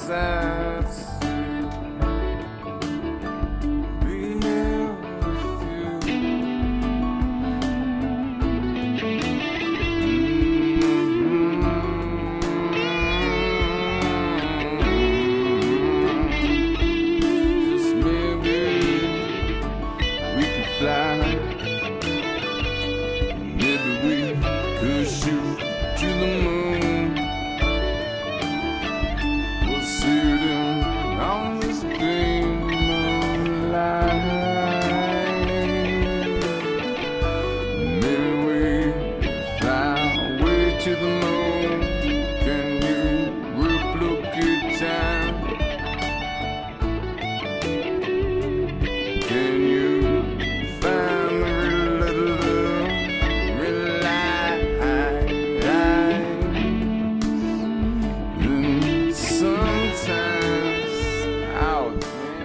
sad to be here with you. Just maybe we could fly. Maybe we could shoot to the moon. We'll sit on this big moonlight. Maybe we fly away to the moon. Can you replicate time? Can you find the real light? Then sometimes out.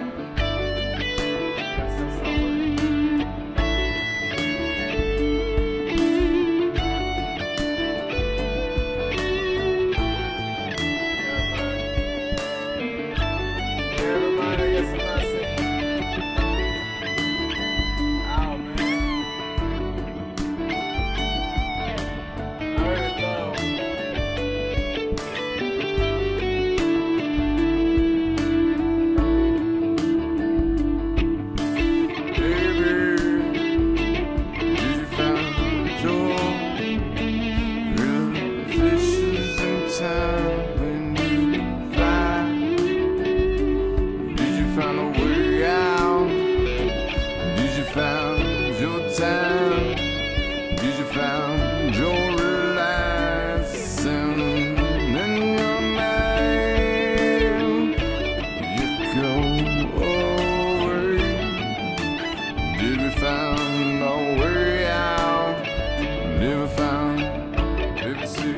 Did you find your reliance in your mind? You go away. Did we find our way out? Did we find, did we see?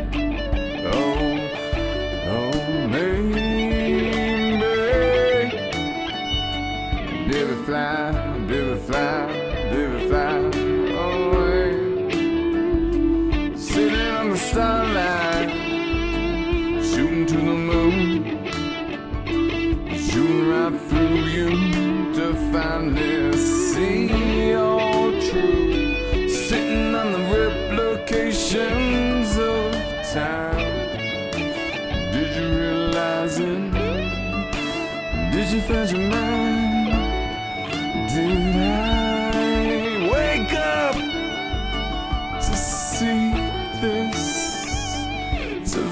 Oh, maybe. Did we fly? Did we fly? Did we fly away? Sitting on the starlight, shooting to the moon, shooting right through you to finally see all true. Sitting on the replications of time. Did you realize it? Did you find your mind? Did I wake up to see this, to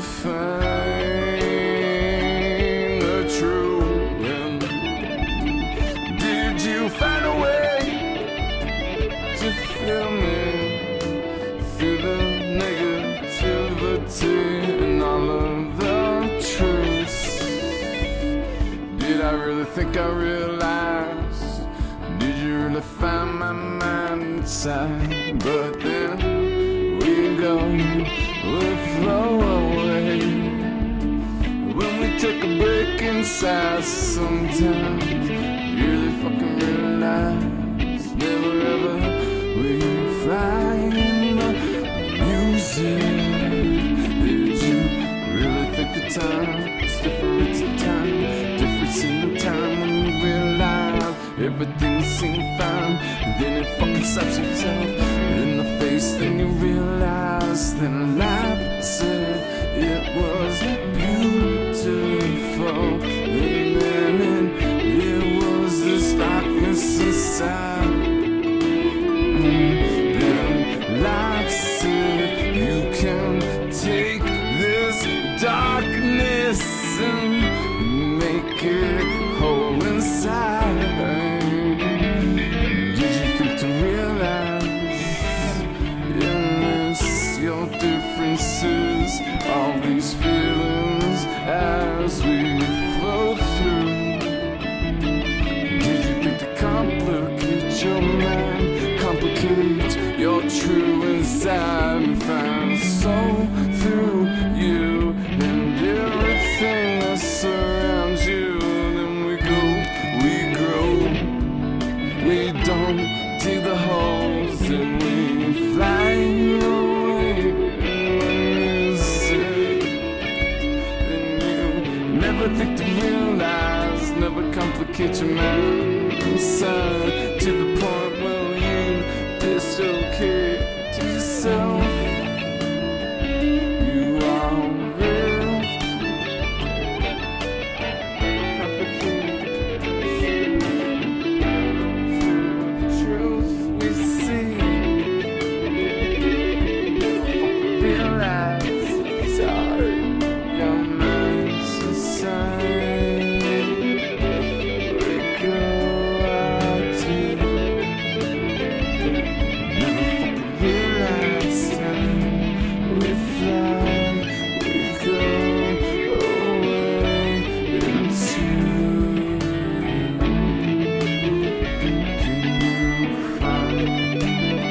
find the truth? And did you find a way to feel me through the negativity and all of the truths? Did I really think I realized? Did you really find my mind inside? But then we go, we flow away. When we take a break inside, sometimes you really fucking realize never ever we fly in the music. Did you really think the time is different in time? Difference in the time when you realize everything seemed fine, and then it fucking slaps yourself in the face. Then you realize that life said it was beautiful, and then it was this darkness inside. Then life said you can take this darkness and make it whole inside. Differences, all these feelings as we flow through. Did you think to complicate your mind, complicate your true inside, and find soul through you and everything that surrounds you? Then we go, we grow, we don't dig the holes, and we fly away. Never think to realize, never complicate your mind inside to the point where you dislocate to yourself. You are real. Complicated. The truth we see. Realize, sorry, your mind's inside. We go out to never fucking realize time. We fly, we go away into. Can you find?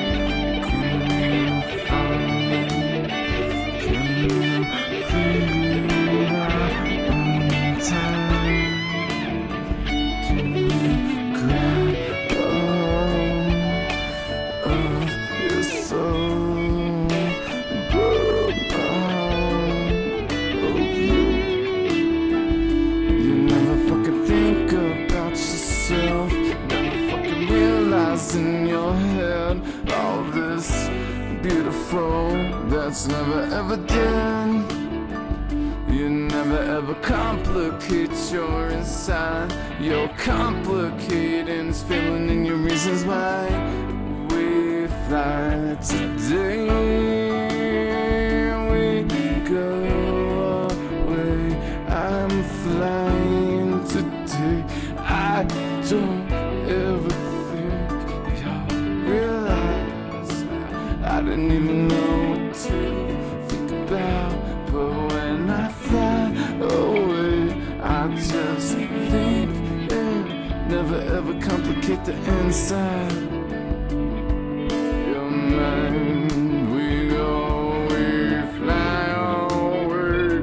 In your head, all this beautiful that's never ever done. You never ever complicate your inside. You're complicating, filling in your reasons why we fly today. We go away. I'm flying today. I don't ever realize I didn't even know what to think about. But when I fly away, I just think and never ever complicate the inside. Your mind, we go, we fly away.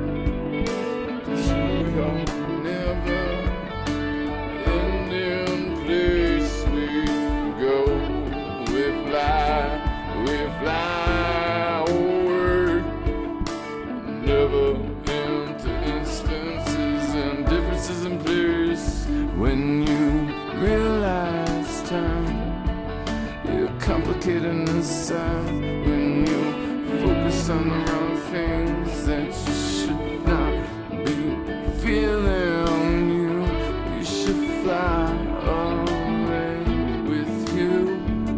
You're never ending place we go. We fly away, never into instances and differences in place. When you realize time, you're complicating inside. When you focus on the wrong things that you should not be feeling, you should fly away with you.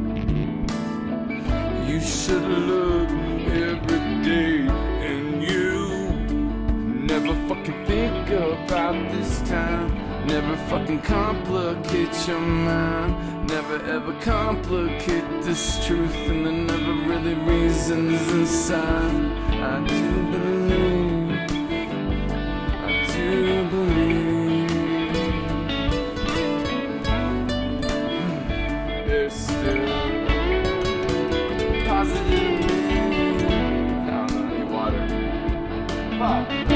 You should look every day, and you never fucking think about this time. Never fucking complicate your mind. Never ever complicate this truth, and there never really reasons inside. I do believe, I do believe there's still positive. I don't know, I need water. Fuck.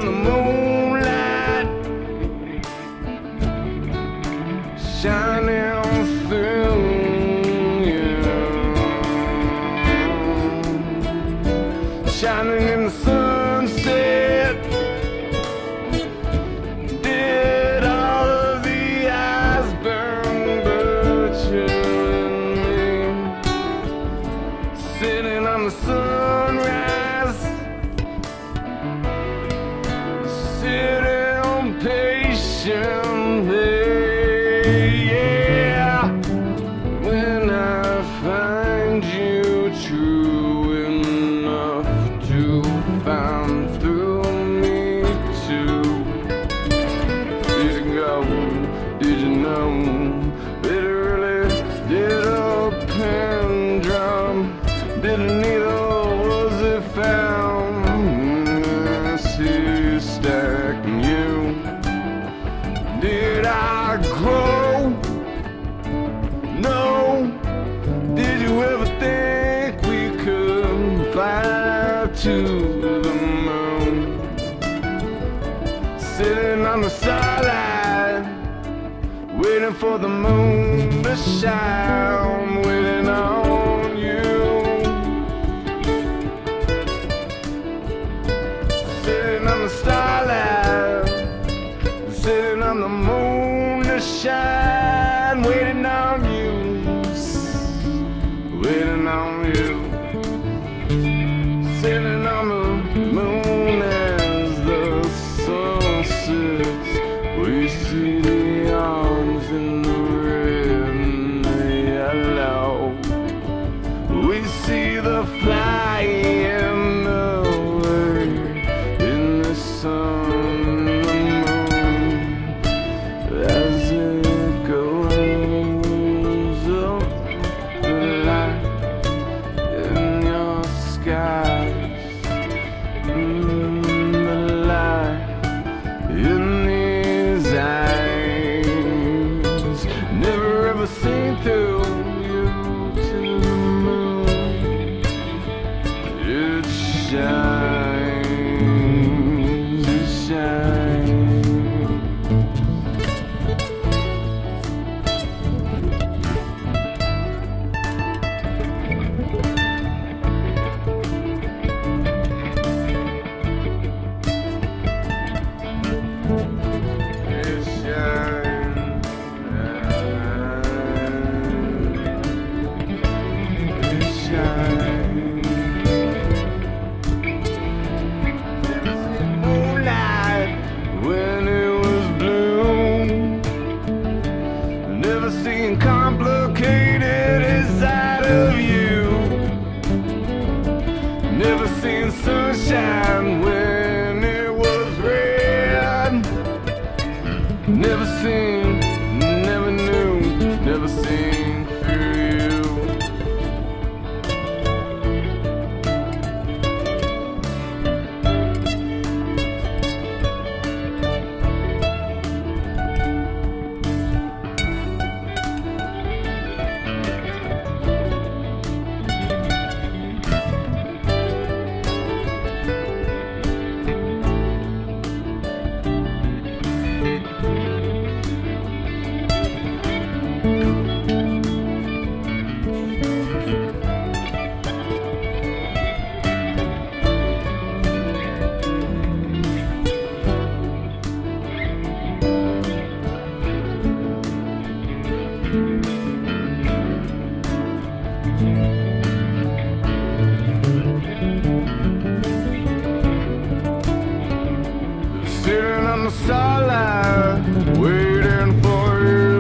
on the moonlight, shining through you, shining in the sunset. Did all of the eyes burn but you and me, sitting on the sunrise, sitting patiently. Yeah, when I find you true enough to find through me too. Did you go? Did you know? Did it really? Did a pen drum? Did a needle? Was it found? He's stacking you. Did I grow? No. Did you ever think we could fly to the moon? Sitting on the starlight, waiting for the moon to shine, waiting on you. Sitting on the starlight, sitting on the moon to shine, waiting on you, waiting on you. Sitting on the moon as the sun sets, we see the arms in the red and the yellow. We see the flying away in the sun and the moon as it goes up the light in your skies, the light in these eyes. Never ever seen through you to the moon. It shines, it shines. It shines, it shines. Never seen moonlight when it was blue. Never seen complicated inside of you. Never seen sunshine when it was red. Never seen, never knew, never seen through you. Sitting on the starlight, waiting for you,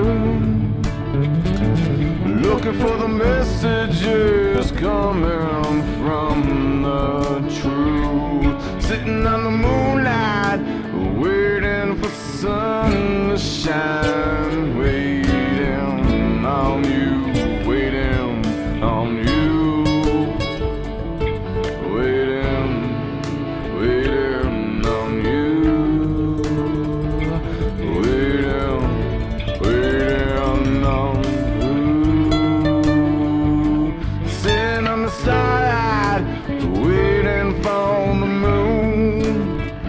looking for the messages coming from the truth. Sitting on the moonlight, waiting for sun to shine, waiting on you, waiting on you. Waiting, waiting on you. Waiting, waiting on you. Sitting on the starlight, waiting for the moon.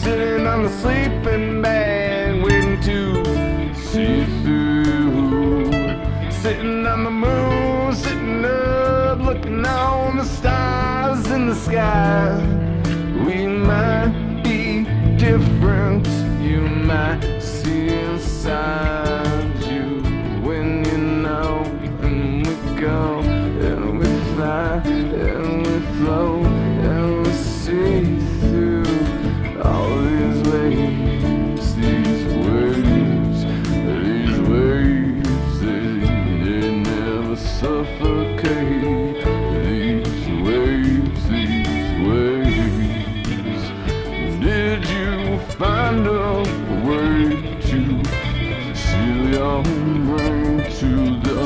sitting on the sleeping bag, waiting to see through. Sitting on the moon, sitting up, looking on the stars in the sky. We might be different, you might see inside you when you know. And we go, and we fly, and we float, and we see through all these waves, these waves, these waves, they never suffocate. These waves, these waves. Did you find a way to seal your brain to the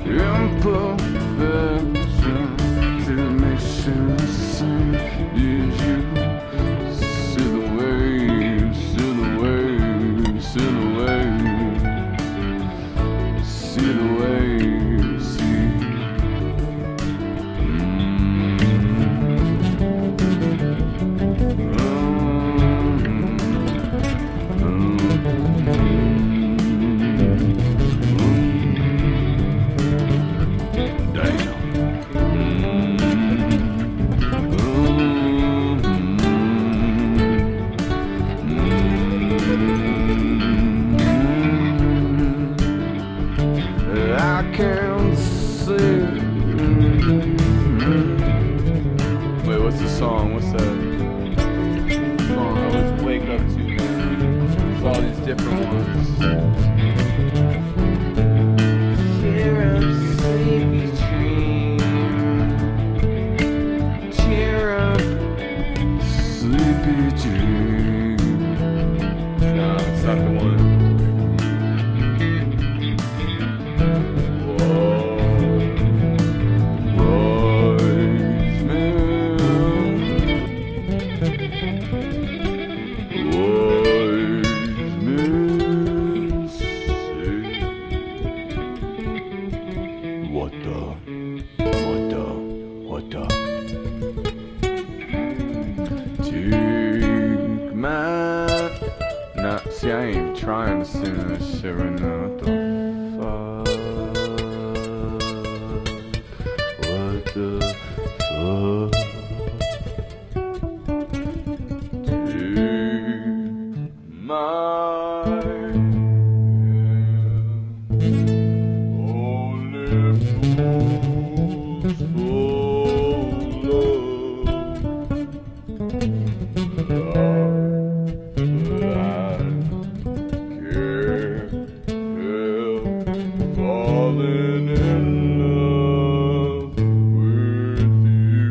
imperfection to make sure the same? Did you see the waves, see the waves, see the waves, see the waves, see? I can't see. Wait, what's the song? What's that song I always wake up to now? There's all these different ones. Cheer up, sleepy dream. Cheer up, sleepy dream. No, it's not the one. What the? Take my... Nah, see, I ain't trying to sing that shit right now. What the fuck? Take my... falling in love with you,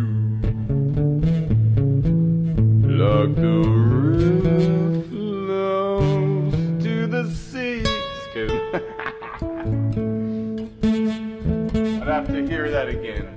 like the river flows to the sea. Just kidding. I'd have to hear that again.